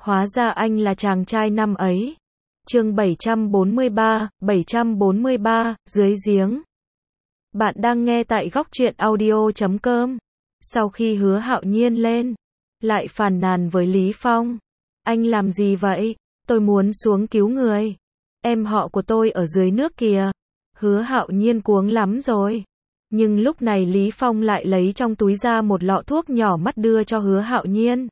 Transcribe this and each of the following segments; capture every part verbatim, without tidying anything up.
Hóa ra anh là chàng trai năm ấy. Chương bảy trăm bốn mươi ba, bảy trăm bốn mươi ba, dưới giếng. Bạn đang nghe tại góc truyện audio chấm com. Sau khi Hứa Hạo Nhiên lên, lại phàn nàn với Lý Phong. Anh làm gì vậy? Tôi muốn xuống cứu người. Em họ của tôi ở dưới nước kìa. Hứa Hạo Nhiên cuống lắm rồi. Nhưng lúc này Lý Phong lại lấy trong túi ra một lọ thuốc nhỏ mắt đưa cho Hứa Hạo Nhiên.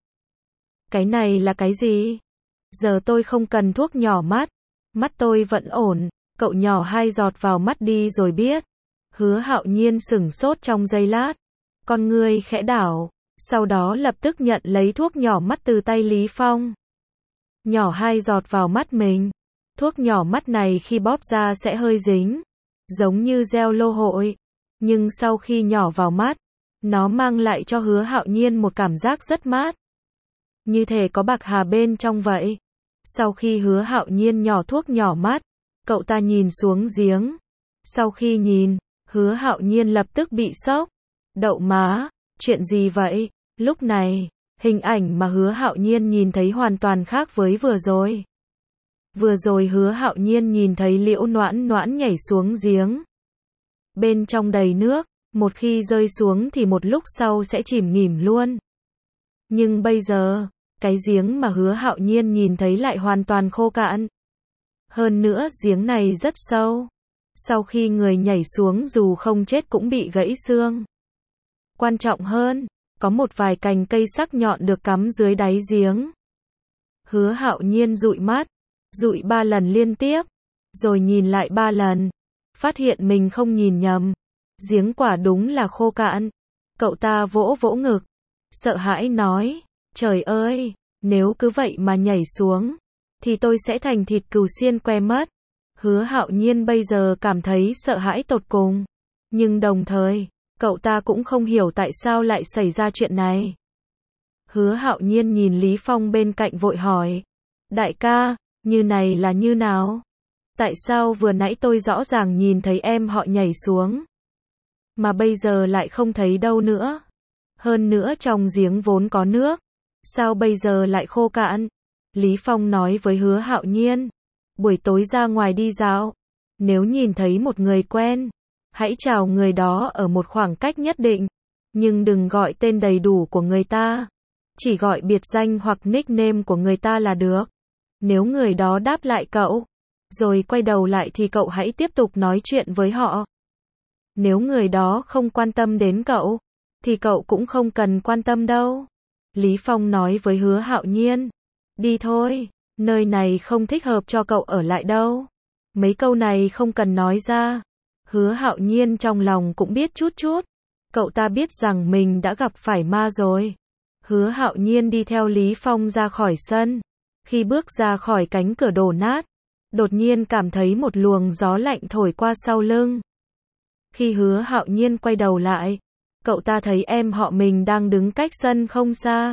Cái này là cái gì? Giờ tôi không cần thuốc nhỏ mắt. Mắt tôi vẫn ổn. Cậu nhỏ hai giọt vào mắt đi rồi biết. Hứa Hạo Nhiên sửng sốt trong giây lát. Con ngươi khẽ đảo. Sau đó lập tức nhận lấy thuốc nhỏ mắt từ tay Lý Phong. Nhỏ hai giọt vào mắt mình. Thuốc nhỏ mắt này khi bóp ra sẽ hơi dính. Giống như gel lô hội. Nhưng sau khi nhỏ vào mắt, nó mang lại cho Hứa Hạo Nhiên một cảm giác rất mát. Như thể có bạc hà bên trong vậy. Sau khi Hứa Hạo Nhiên nhỏ thuốc nhỏ mắt, cậu ta nhìn xuống giếng. Sau khi nhìn, Hứa Hạo Nhiên lập tức bị sốc. Đậu má, chuyện gì vậy? Lúc này, hình ảnh mà Hứa Hạo Nhiên nhìn thấy hoàn toàn khác với vừa rồi. Vừa rồi Hứa Hạo Nhiên nhìn thấy Liễu Noãn Noãn nhảy xuống giếng. Bên trong đầy nước, một khi rơi xuống thì một lúc sau sẽ chìm nghỉm luôn. Nhưng bây giờ, cái giếng mà Hứa Hạo Nhiên nhìn thấy lại hoàn toàn khô cạn. Hơn nữa giếng này rất sâu. Sau khi người nhảy xuống dù không chết cũng bị gãy xương. Quan trọng hơn, có một vài cành cây sắc nhọn được cắm dưới đáy giếng. Hứa Hạo Nhiên dụi mắt, dụi ba lần liên tiếp, rồi nhìn lại ba lần. Phát hiện mình không nhìn nhầm. Giếng quả đúng là khô cạn. Cậu ta vỗ vỗ ngực. Sợ hãi nói. Trời ơi, nếu cứ vậy mà nhảy xuống, thì tôi sẽ thành thịt cừu xiên que mất. Hứa Hạo Nhiên bây giờ cảm thấy sợ hãi tột cùng. Nhưng đồng thời, cậu ta cũng không hiểu tại sao lại xảy ra chuyện này. Hứa Hạo Nhiên nhìn Lý Phong bên cạnh vội hỏi. Đại ca, như này là như nào? Tại sao vừa nãy tôi rõ ràng nhìn thấy em họ nhảy xuống, mà bây giờ lại không thấy đâu nữa? Hơn nữa trong giếng vốn có nước, sao bây giờ lại khô cạn? Lý Phong nói với Hứa Hạo Nhiên. Buổi tối ra ngoài đi dạo, nếu nhìn thấy một người quen, hãy chào người đó ở một khoảng cách nhất định. Nhưng đừng gọi tên đầy đủ của người ta. Chỉ gọi biệt danh hoặc nickname của người ta là được. Nếu người đó đáp lại cậu, rồi quay đầu lại thì cậu hãy tiếp tục nói chuyện với họ. Nếu người đó không quan tâm đến cậu, thì cậu cũng không cần quan tâm đâu. Lý Phong nói với Hứa Hạo Nhiên. Đi thôi, nơi này không thích hợp cho cậu ở lại đâu. Mấy câu này không cần nói ra. Hứa Hạo Nhiên trong lòng cũng biết chút chút. Cậu ta biết rằng mình đã gặp phải ma rồi. Hứa Hạo Nhiên đi theo Lý Phong ra khỏi sân. Khi bước ra khỏi cánh cửa đổ nát, đột nhiên cảm thấy một luồng gió lạnh thổi qua sau lưng. Khi Hứa Hạo Nhiên quay đầu lại, cậu ta thấy em họ mình đang đứng cách sân không xa.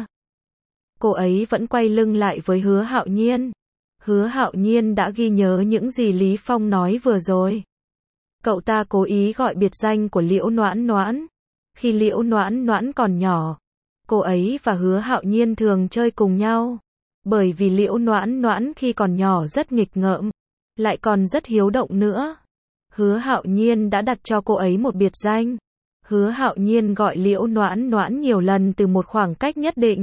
Cô ấy vẫn quay lưng lại với Hứa Hạo Nhiên. Hứa Hạo Nhiên đã ghi nhớ những gì Lý Phong nói vừa rồi. Cậu ta cố ý gọi biệt danh của Liễu Noãn Noãn. Khi Liễu Noãn Noãn còn nhỏ, cô ấy và Hứa Hạo Nhiên thường chơi cùng nhau. Bởi vì Liễu Noãn Noãn khi còn nhỏ rất nghịch ngợm, lại còn rất hiếu động nữa. Hứa Hạo Nhiên đã đặt cho cô ấy một biệt danh. Hứa Hạo Nhiên gọi Liễu Noãn Noãn nhiều lần từ một khoảng cách nhất định.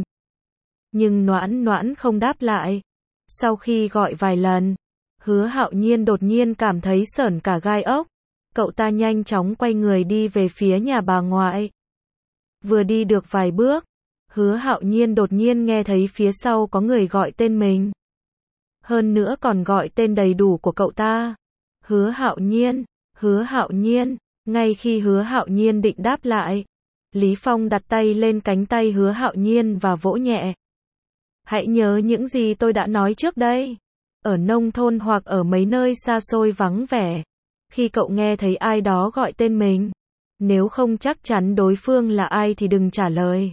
Nhưng Noãn Noãn không đáp lại. Sau khi gọi vài lần, Hứa Hạo Nhiên đột nhiên cảm thấy sởn cả gai ốc. Cậu ta nhanh chóng quay người đi về phía nhà bà ngoại. Vừa đi được vài bước, Hứa Hạo Nhiên đột nhiên nghe thấy phía sau có người gọi tên mình. Hơn nữa còn gọi tên đầy đủ của cậu ta. Hứa Hạo Nhiên, Hứa Hạo Nhiên. Ngay khi Hứa Hạo Nhiên định đáp lại, Lý Phong đặt tay lên cánh tay Hứa Hạo Nhiên và vỗ nhẹ. Hãy nhớ những gì tôi đã nói trước đây. Ở nông thôn hoặc ở mấy nơi xa xôi vắng vẻ, khi cậu nghe thấy ai đó gọi tên mình, nếu không chắc chắn đối phương là ai thì đừng trả lời.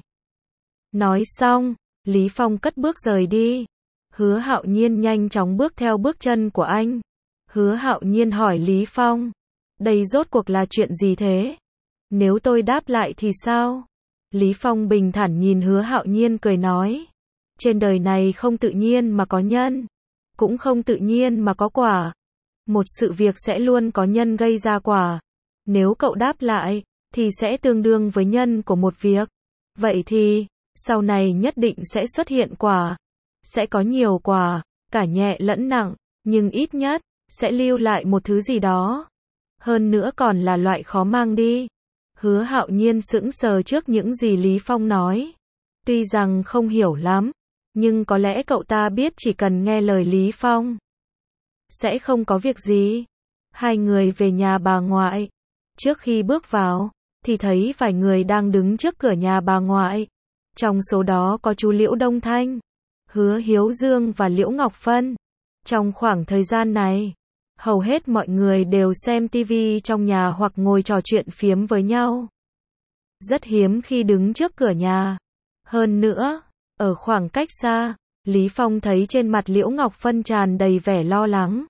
Nói xong, Lý Phong cất bước rời đi. Hứa Hạo Nhiên nhanh chóng bước theo bước chân của anh. Hứa Hạo Nhiên hỏi Lý Phong. Đây rốt cuộc là chuyện gì thế? Nếu tôi đáp lại thì sao? Lý Phong bình thản nhìn Hứa Hạo Nhiên cười nói. Trên đời này không tự nhiên mà có nhân, cũng không tự nhiên mà có quả. Một sự việc sẽ luôn có nhân gây ra quả. Nếu cậu đáp lại, thì sẽ tương đương với nhân của một việc. Vậy thì, sau này nhất định sẽ xuất hiện quả. Sẽ có nhiều quả, cả nhẹ lẫn nặng, nhưng ít nhất, sẽ lưu lại một thứ gì đó. Hơn nữa còn là loại khó mang đi. Hứa Hạo Nhiên sững sờ trước những gì Lý Phong nói. Tuy rằng không hiểu lắm, nhưng có lẽ cậu ta biết chỉ cần nghe lời Lý Phong sẽ không có việc gì. Hai người về nhà bà ngoại. Trước khi bước vào, thì thấy vài người đang đứng trước cửa nhà bà ngoại. Trong số đó có chú Liễu Đông Thanh, Hứa Hiếu Dương và Liễu Ngọc Phân. Trong khoảng thời gian này, hầu hết mọi người đều xem tivi trong nhà hoặc ngồi trò chuyện phiếm với nhau. Rất hiếm khi đứng trước cửa nhà. Hơn nữa, ở khoảng cách xa, Lý Phong thấy trên mặt Liễu Ngọc Phân tràn đầy vẻ lo lắng.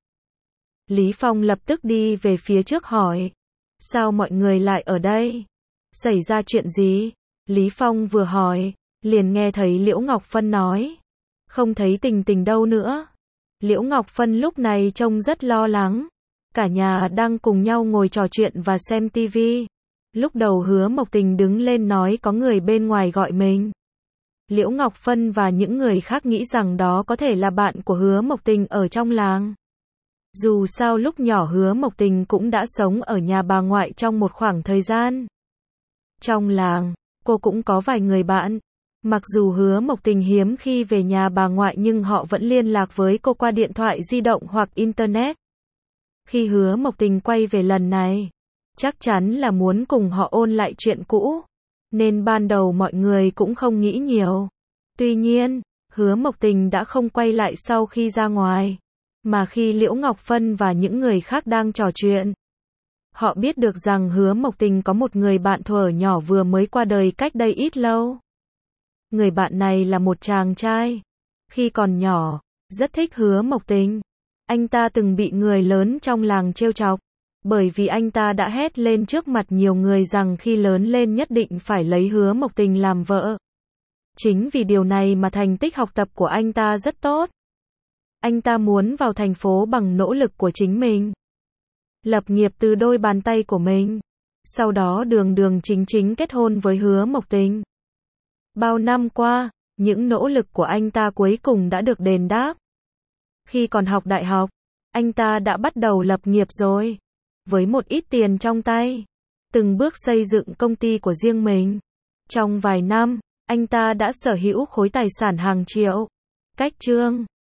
Lý Phong lập tức đi về phía trước hỏi. Sao mọi người lại ở đây? Xảy ra chuyện gì? Lý Phong vừa hỏi, liền nghe thấy Liễu Ngọc Phân nói. Không thấy Tình Tình đâu nữa. Liễu Ngọc Phân lúc này trông rất lo lắng. Cả nhà đang cùng nhau ngồi trò chuyện và xem tivi. Lúc đầu Hứa Mộc Tình đứng lên nói có người bên ngoài gọi mình. Liễu Ngọc Phân và những người khác nghĩ rằng đó có thể là bạn của Hứa Mộc Tình ở trong làng. Dù sao lúc nhỏ Hứa Mộc Tình cũng đã sống ở nhà bà ngoại trong một khoảng thời gian. Trong làng, cô cũng có vài người bạn. Mặc dù Hứa Mộc Tình hiếm khi về nhà bà ngoại nhưng họ vẫn liên lạc với cô qua điện thoại di động hoặc Internet. Khi Hứa Mộc Tình quay về lần này, chắc chắn là muốn cùng họ ôn lại chuyện cũ. Nên ban đầu mọi người cũng không nghĩ nhiều. Tuy nhiên, Hứa Mộc Tình đã không quay lại sau khi ra ngoài. Mà khi Liễu Ngọc Phân và những người khác đang trò chuyện, họ biết được rằng Hứa Mộc Tình có một người bạn thuở nhỏ vừa mới qua đời cách đây ít lâu. Người bạn này là một chàng trai. Khi còn nhỏ, rất thích Hứa Mộc Tình. Anh ta từng bị người lớn trong làng trêu chọc. Bởi vì anh ta đã hét lên trước mặt nhiều người rằng khi lớn lên nhất định phải lấy Hứa Mộc Tình làm vợ. Chính vì điều này mà thành tích học tập của anh ta rất tốt. Anh ta muốn vào thành phố bằng nỗ lực của chính mình. Lập nghiệp từ đôi bàn tay của mình. Sau đó đường đường chính chính kết hôn với Hứa Mộc Tình. Bao năm qua, những nỗ lực của anh ta cuối cùng đã được đền đáp. Khi còn học đại học, anh ta đã bắt đầu lập nghiệp rồi. Với một ít tiền trong tay, từng bước xây dựng công ty của riêng mình. Trong vài năm, anh ta đã sở hữu khối tài sản hàng triệu. Cách chương